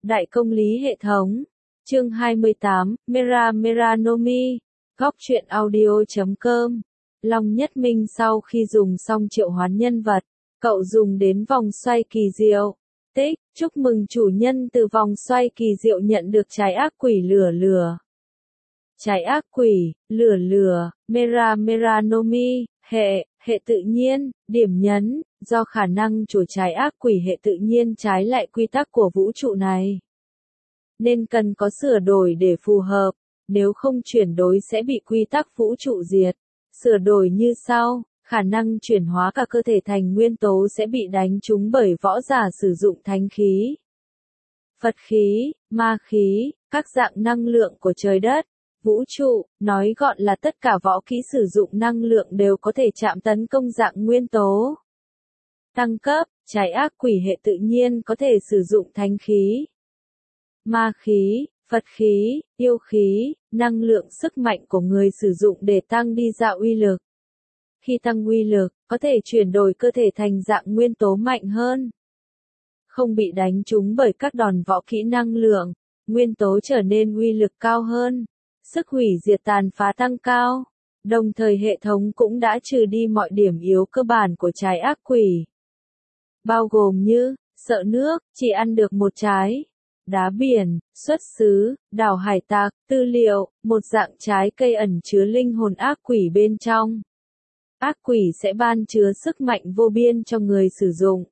Đại công lý hệ thống. Chương 28, Mera Mera no Mi. Góc truyện audio.com. Long Nhất Minh sau khi dùng xong triệu hoán nhân vật, cậu dùng đến vòng xoay kỳ diệu. Tích, chúc mừng chủ nhân từ vòng xoay kỳ diệu nhận được trái ác quỷ lửa lửa. Trái ác quỷ, lửa lửa, Mera Mera no Mi, hệ tự nhiên, điểm nhấn, do khả năng của trái ác quỷ hệ tự nhiên trái lại quy tắc của vũ trụ này. Nên cần có sửa đổi để phù hợp, nếu không chuyển đổi sẽ bị quy tắc vũ trụ diệt. Sửa đổi như sau, khả năng chuyển hóa cả cơ thể thành nguyên tố sẽ bị đánh trúng bởi võ giả sử dụng thánh khí, Phật khí, ma khí, các dạng năng lượng của trời đất, vũ trụ, nói gọn là tất cả võ kỹ sử dụng năng lượng đều có thể chạm tấn công dạng nguyên tố. Tăng cấp, trái ác quỷ hệ tự nhiên có thể sử dụng thánh khí, ma khí, Phật khí, yêu khí, năng lượng sức mạnh của người sử dụng để tăng đi dạng uy lực. Khi tăng uy lực, có thể chuyển đổi cơ thể thành dạng nguyên tố mạnh hơn. Không bị đánh trúng bởi các đòn võ kỹ năng lượng, nguyên tố trở nên uy lực cao hơn. Sức hủy diệt tàn phá tăng cao. Đồng thời hệ thống cũng đã trừ đi mọi điểm yếu cơ bản của trái ác quỷ. Bao gồm như, sợ nước, chỉ ăn được một trái. Đá biển, xuất xứ, đảo hải tặc, tư liệu, một dạng trái cây ẩn chứa linh hồn ác quỷ bên trong. Ác quỷ sẽ ban chứa sức mạnh vô biên cho người sử dụng.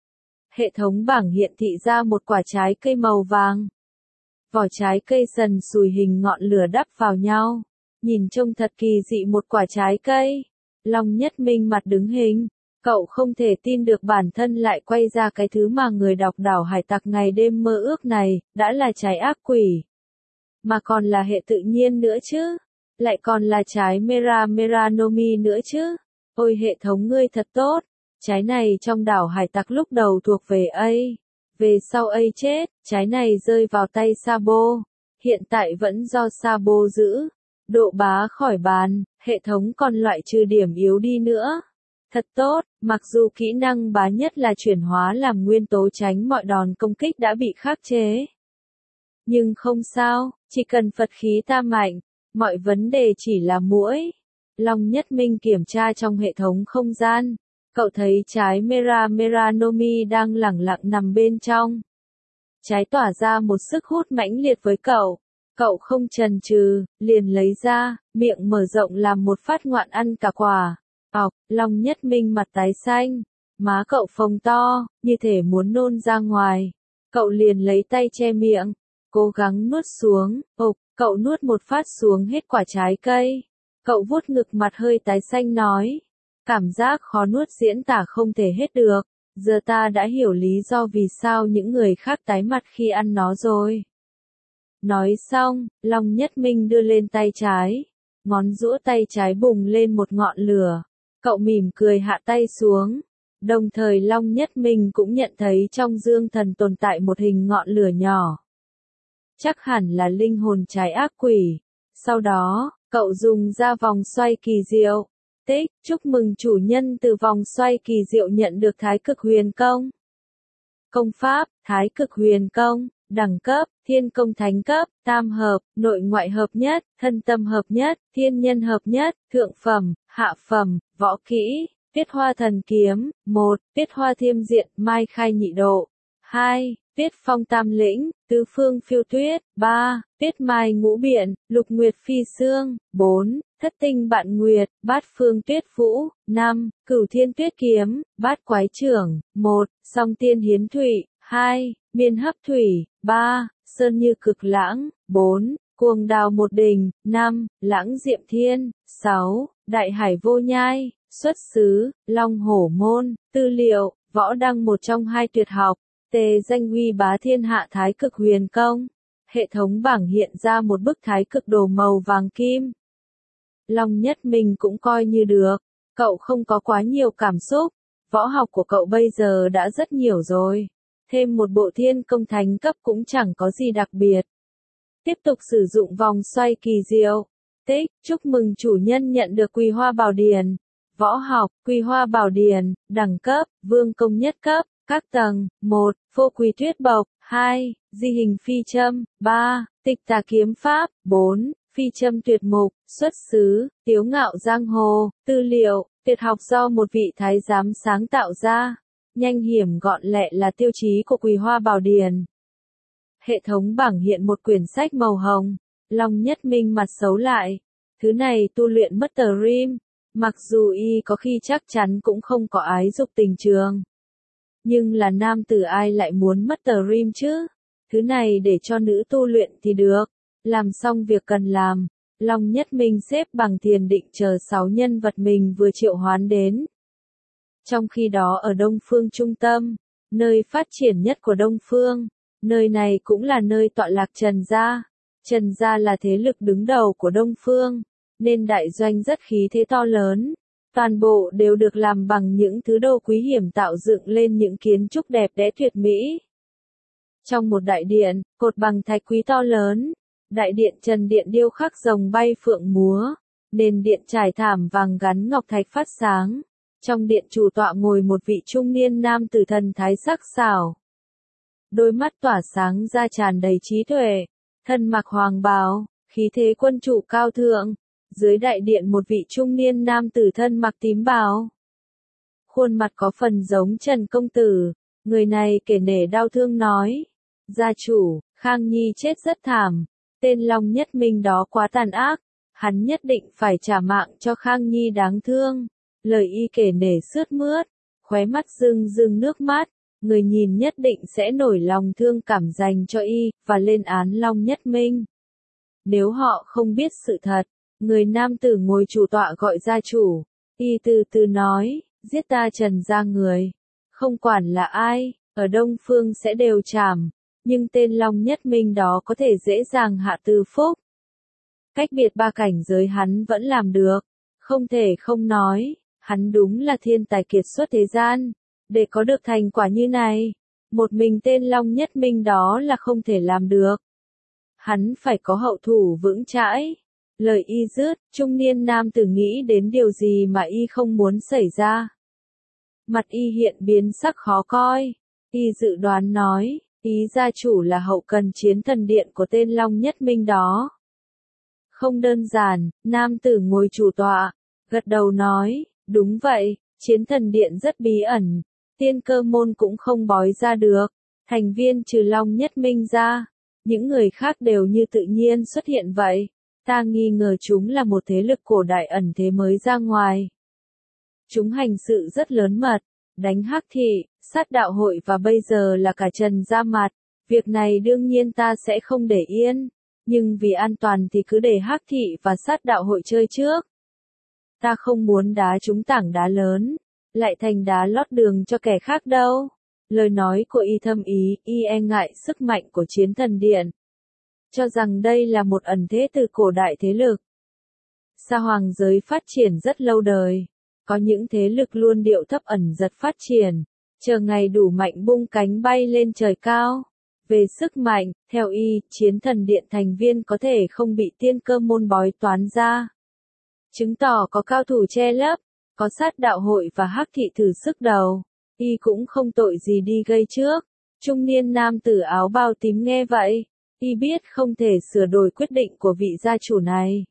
Hệ thống bảng hiện thị ra một quả trái cây màu vàng. Vỏ trái cây sần sùi hình ngọn lửa đắp vào nhau. Nhìn trông thật kỳ dị một quả trái cây. Long Nhất Minh mặt đứng hình. Cậu không thể tin được bản thân lại quay ra cái thứ mà người đọc đảo hải tặc ngày đêm mơ ước này, đã là trái ác quỷ. Mà còn là hệ tự nhiên nữa chứ. Lại còn là trái Mera Mera no Mi nữa chứ. Ôi hệ thống ngươi thật tốt. Trái này trong đảo hải tặc lúc đầu thuộc về A. Về sau A chết, trái này rơi vào tay Sabo. Hiện tại vẫn do Sabo giữ. Độ bá khỏi bàn, hệ thống còn loại trừ điểm yếu đi nữa. Thật tốt, mặc dù kỹ năng bá nhất là chuyển hóa làm nguyên tố tránh mọi đòn công kích đã bị khắc chế. Nhưng không sao, chỉ cần Phật khí ta mạnh, mọi vấn đề chỉ là muỗi. Long Nhất Minh kiểm tra trong hệ thống không gian. Cậu thấy trái Mera Mera no Mi đang lẳng lặng nằm bên trong. Trái tỏa ra một sức hút mãnh liệt với cậu. Cậu không chần chừ, liền lấy ra, miệng mở rộng làm một phát ngoạn ăn cả quả. Long Nhất Minh mặt tái xanh. Má cậu phồng to, như thể muốn nôn ra ngoài. Cậu liền lấy tay che miệng, cố gắng nuốt xuống. Cậu nuốt một phát xuống hết quả trái cây. Cậu vuốt ngực mặt hơi tái xanh nói. Cảm giác khó nuốt diễn tả không thể hết được. Giờ ta đã hiểu lý do vì sao những người khác tái mặt khi ăn nó rồi. Nói xong, Long Nhất Minh đưa lên tay trái. Ngón giũa tay trái bùng lên một ngọn lửa. Cậu mỉm cười hạ tay xuống. Đồng thời Long Nhất Minh cũng nhận thấy trong dương thần tồn tại một hình ngọn lửa nhỏ. Chắc hẳn là linh hồn trái ác quỷ. Sau đó, cậu dùng ra vòng xoay kỳ diệu. Tích, chúc mừng chủ nhân từ vòng xoay kỳ diệu nhận được Thái Cực Huyền Công. Công pháp, Thái Cực Huyền Công, đẳng cấp, thiên công thánh cấp, tam hợp, nội ngoại hợp nhất, thân tâm hợp nhất, thiên nhân hợp nhất, thượng phẩm, hạ phẩm, võ kỹ, Tiết Hoa Thần Kiếm, 1, Tiết Hoa Thiêm Diện, Mai Khai Nhị Độ, 2, Tiết Phong Tam Lĩnh, Tứ Phương Phiêu Tuyết, 3, Tiết Mai Ngũ Biện, Lục Nguyệt Phi Sương, 4, Thất Tinh Bạn Nguyệt, Bát Phương Tuyết Vũ, 5, Cửu Thiên Tuyết Kiếm, Bát Quái Trưởng, 1, Song Tiên Hiến Thủy, 2, Miên Hấp Thủy, 3, Sơn Như Cực Lãng, 4, Cuồng Đào Một Đình, 5, Lãng Diệm Thiên, 6, Đại Hải Vô Nhai, xuất xứ, Long Hổ Môn, tư liệu, võ đăng một trong hai tuyệt học, tề danh uy bá thiên hạ Thái Cực Huyền Công. Hệ thống bảng hiện ra một bức thái cực đồ màu vàng kim. Long Nhất Minh cũng coi như được, cậu không có quá nhiều cảm xúc, võ học của cậu bây giờ đã rất nhiều rồi. Thêm một bộ thiên công thánh cấp cũng chẳng có gì đặc biệt. Tiếp tục sử dụng vòng xoay kỳ diệu. Tích, chúc mừng chủ nhân nhận được Quỳ Hoa Bảo Điển. Võ học, Quỳ Hoa Bảo Điển, đẳng cấp, vương công nhất cấp, các tầng, 1, Phô Quỳ Tuyết Bộc, 2. Di hình phi châm. 3. Tịch tà kiếm pháp. 4. Phi châm tuyệt mục. Xuất xứ, Tiếu Ngạo Giang Hồ. Tư liệu, tuyệt học do một vị thái giám sáng tạo ra. Nhanh hiểm gọn lẹ là tiêu chí của Quỳ Hoa Bảo Điển. Hệ thống bảng hiện một quyển sách màu hồng. Long Nhất Minh mặt xấu lại. Thứ này tu luyện mất tờ rim. Mặc dù y có khi chắc chắn cũng không có ái dục tình trường. Nhưng là nam tử ai lại muốn mất tờ rim chứ? Thứ này để cho nữ tu luyện thì được. Làm xong việc cần làm. Long Nhất Minh xếp bằng thiền định chờ 6 nhân vật mình vừa triệu hoán đến. Trong khi đó ở Đông Phương trung tâm, nơi phát triển nhất của Đông Phương, nơi này cũng là nơi tọa lạc Trần Gia. Trần Gia là thế lực đứng đầu của Đông Phương, nên đại doanh rất khí thế to lớn. Toàn bộ đều được làm bằng những thứ đồ quý hiểm tạo dựng lên những kiến trúc đẹp đẽ tuyệt mỹ. Trong một đại điện, cột bằng thạch quý to lớn, đại điện trần điện điêu khắc rồng bay phượng múa, nền điện trải thảm vàng gắn ngọc thạch phát sáng. Trong điện chủ tọa ngồi một vị trung niên nam tử thần thái sắc sảo. Đôi mắt tỏa sáng ra tràn đầy trí tuệ, thân mặc hoàng bào, khí thế quân chủ cao thượng. Dưới đại điện một vị trung niên nam tử thân mặc tím bào. Khuôn mặt có phần giống Trần Công Tử, người này kể nể đau thương nói. Gia chủ, Khang Nhi chết rất thảm, tên Long Nhất Minh đó quá tàn ác, hắn nhất định phải trả mạng cho Khang Nhi đáng thương. Lời y kể nể sướt mướt, khóe mắt rưng rưng nước mắt, người nhìn nhất định sẽ nổi lòng thương cảm dành cho y, và lên án Long Nhất Minh. Nếu họ không biết sự thật, người nam tử ngồi chủ tọa gọi gia chủ, y từ từ nói, giết ta Trần Gia người, không quản là ai, ở Đông Phương sẽ đều trảm, nhưng tên Long Nhất Minh đó có thể dễ dàng hạ từ phúc. Cách biệt 3 cảnh giới hắn vẫn làm được, không thể không nói, hắn đúng là thiên tài kiệt xuất thế gian, để có được thành quả như này, một mình tên Long Nhất Minh đó là không thể làm được. Hắn phải có hậu thủ vững chãi. Lời y dứt, trung niên nam tử nghĩ đến điều gì mà y không muốn xảy ra. Mặt y hiện biến sắc khó coi. Y dự đoán nói, ý gia chủ là hậu cần chiến thần điện của tên Long Nhất Minh đó. Không đơn giản, nam tử ngồi chủ tọa, gật đầu nói, đúng vậy, chiến thần điện rất bí ẩn, tiên cơ môn cũng không bói ra được, thành viên trừ Long Nhất Minh ra, những người khác đều như tự nhiên xuất hiện vậy. Ta nghi ngờ chúng là một thế lực cổ đại ẩn thế mới ra ngoài. Chúng hành sự rất lớn mật, đánh Hắc Thị, sát đạo hội và bây giờ là cả Trần Gia mặt. Việc này đương nhiên ta sẽ không để yên, nhưng vì an toàn thì cứ để Hắc Thị và sát đạo hội chơi trước. Ta không muốn đá chúng tảng đá lớn, lại thành đá lót đường cho kẻ khác đâu. Lời nói của y thâm ý, y e ngại sức mạnh của chiến thần điện. Cho rằng đây là một ẩn thế từ cổ đại thế lực. Sa hoàng giới phát triển rất lâu đời. Có những thế lực luôn điệu thấp ẩn giật phát triển, chờ ngày đủ mạnh bung cánh bay lên trời cao. Về sức mạnh, theo y, chiến thần điện thành viên có thể không bị tiên cơ môn bói toán ra. Chứng tỏ có cao thủ che lấp, có sát đạo hội và Hắc Thị thử sức đầu. Y cũng không tội gì đi gây trước. Trung niên nam tử áo bào tím nghe vậy. Y biết không thể sửa đổi quyết định của vị gia chủ này.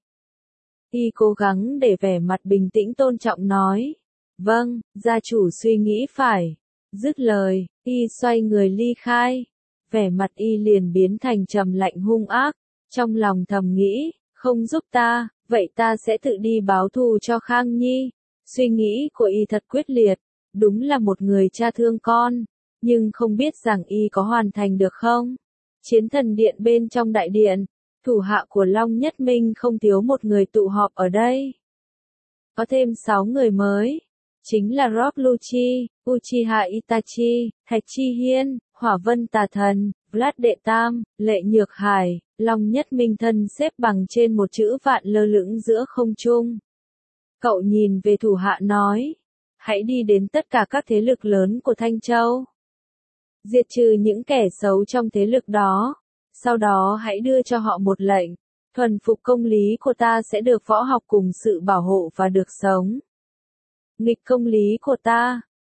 Y cố gắng để vẻ mặt bình tĩnh tôn trọng nói. Vâng, gia chủ suy nghĩ phải. Dứt lời, y xoay người ly khai. Vẻ mặt y liền biến thành trầm lạnh hung ác. Trong lòng thầm nghĩ, không giúp ta, vậy ta sẽ tự đi báo thù cho Khang Nhi. Suy nghĩ của y thật quyết liệt. Đúng là một người cha thương con. Nhưng không biết rằng y có hoàn thành được không? Chiến thần điện bên trong đại điện, thủ hạ của Long Nhất Minh không thiếu một người tụ họp ở đây. Có thêm 6 người mới, chính là Rock Lucci, Uchiha Itachi, Thạch Chi Hiên, Hỏa Vân Tà Thần, Vlad Đệ Tam, Lệ Nhược Hải, Long Nhất Minh thân xếp bằng trên một chữ vạn lơ lửng giữa không trung. Cậu nhìn về thủ hạ nói, hãy đi đến tất cả các thế lực lớn của Thanh Châu. Diệt trừ những kẻ xấu trong thế lực đó, sau đó hãy đưa cho họ một lệnh, thuần phục công lý của ta sẽ được võ học cùng sự bảo hộ và được sống. Nghịch công lý của ta,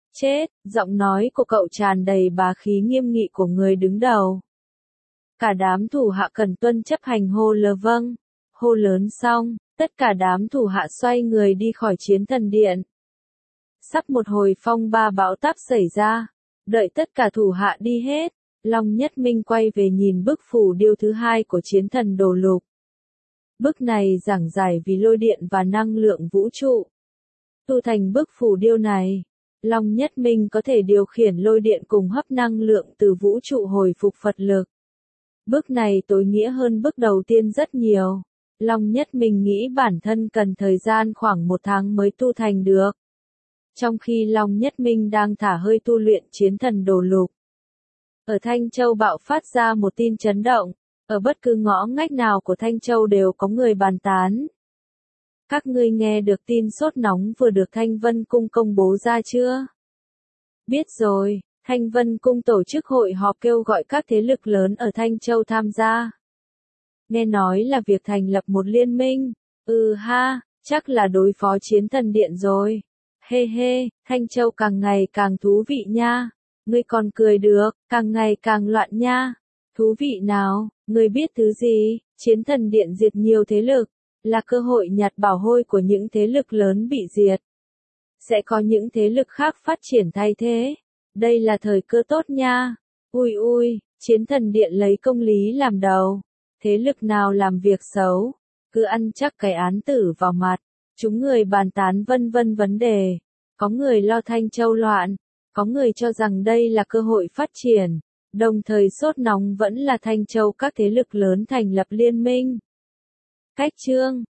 Chết, giọng nói của cậu tràn đầy bá khí nghiêm nghị của người đứng đầu. Cả đám thủ hạ cần tuân chấp hành hô lờ vâng. Hô lớn xong, tất cả đám thủ hạ xoay người đi khỏi chiến thần điện. Sắp một hồi phong ba bão táp xảy ra. Đợi tất cả thủ hạ đi hết, Long Nhất Minh quay về nhìn bức phù điêu thứ hai của chiến thần đồ lục. Bức này giảng giải vì lôi điện và năng lượng vũ trụ. Tu thành bức phù điêu này, Long Nhất Minh có thể điều khiển lôi điện cùng hấp năng lượng từ vũ trụ hồi phục Phật lực. Bước này tối nghĩa hơn bước đầu tiên rất nhiều. Long Nhất Minh nghĩ bản thân cần thời gian khoảng 1 tháng mới tu thành được. Trong khi Long Nhất Minh đang thả hơi tu luyện chiến thần đồ lục. Ở Thanh Châu bạo phát ra một tin chấn động. Ở bất cứ ngõ ngách nào của Thanh Châu đều có người bàn tán. Các ngươi nghe được tin sốt nóng vừa được Thanh Vân Cung công bố ra chưa? Biết rồi, Thanh Vân Cung tổ chức hội họp kêu gọi các thế lực lớn ở Thanh Châu tham gia. Nghe nói là việc thành lập một liên minh. Ha, chắc là đối phó chiến thần điện rồi. Hê hê, Thanh Châu càng ngày càng thú vị nha. Ngươi còn cười được, càng ngày càng loạn nha. Thú vị nào, ngươi biết thứ gì? Chiến thần điện diệt nhiều thế lực, là cơ hội nhặt bảo hôi của những thế lực lớn bị diệt. Sẽ có những thế lực khác phát triển thay thế. Đây là thời cơ tốt nha. Ui, chiến thần điện lấy công lý làm đầu. Thế lực nào làm việc xấu, cứ ăn chắc cái án tử vào mặt. Chúng người bàn tán vân vân vấn đề. Có người lo Thanh Châu loạn, có người cho rằng đây là cơ hội phát triển. Đồng thời sốt nóng vẫn là Thanh Châu các thế lực lớn thành lập liên minh. Cách chương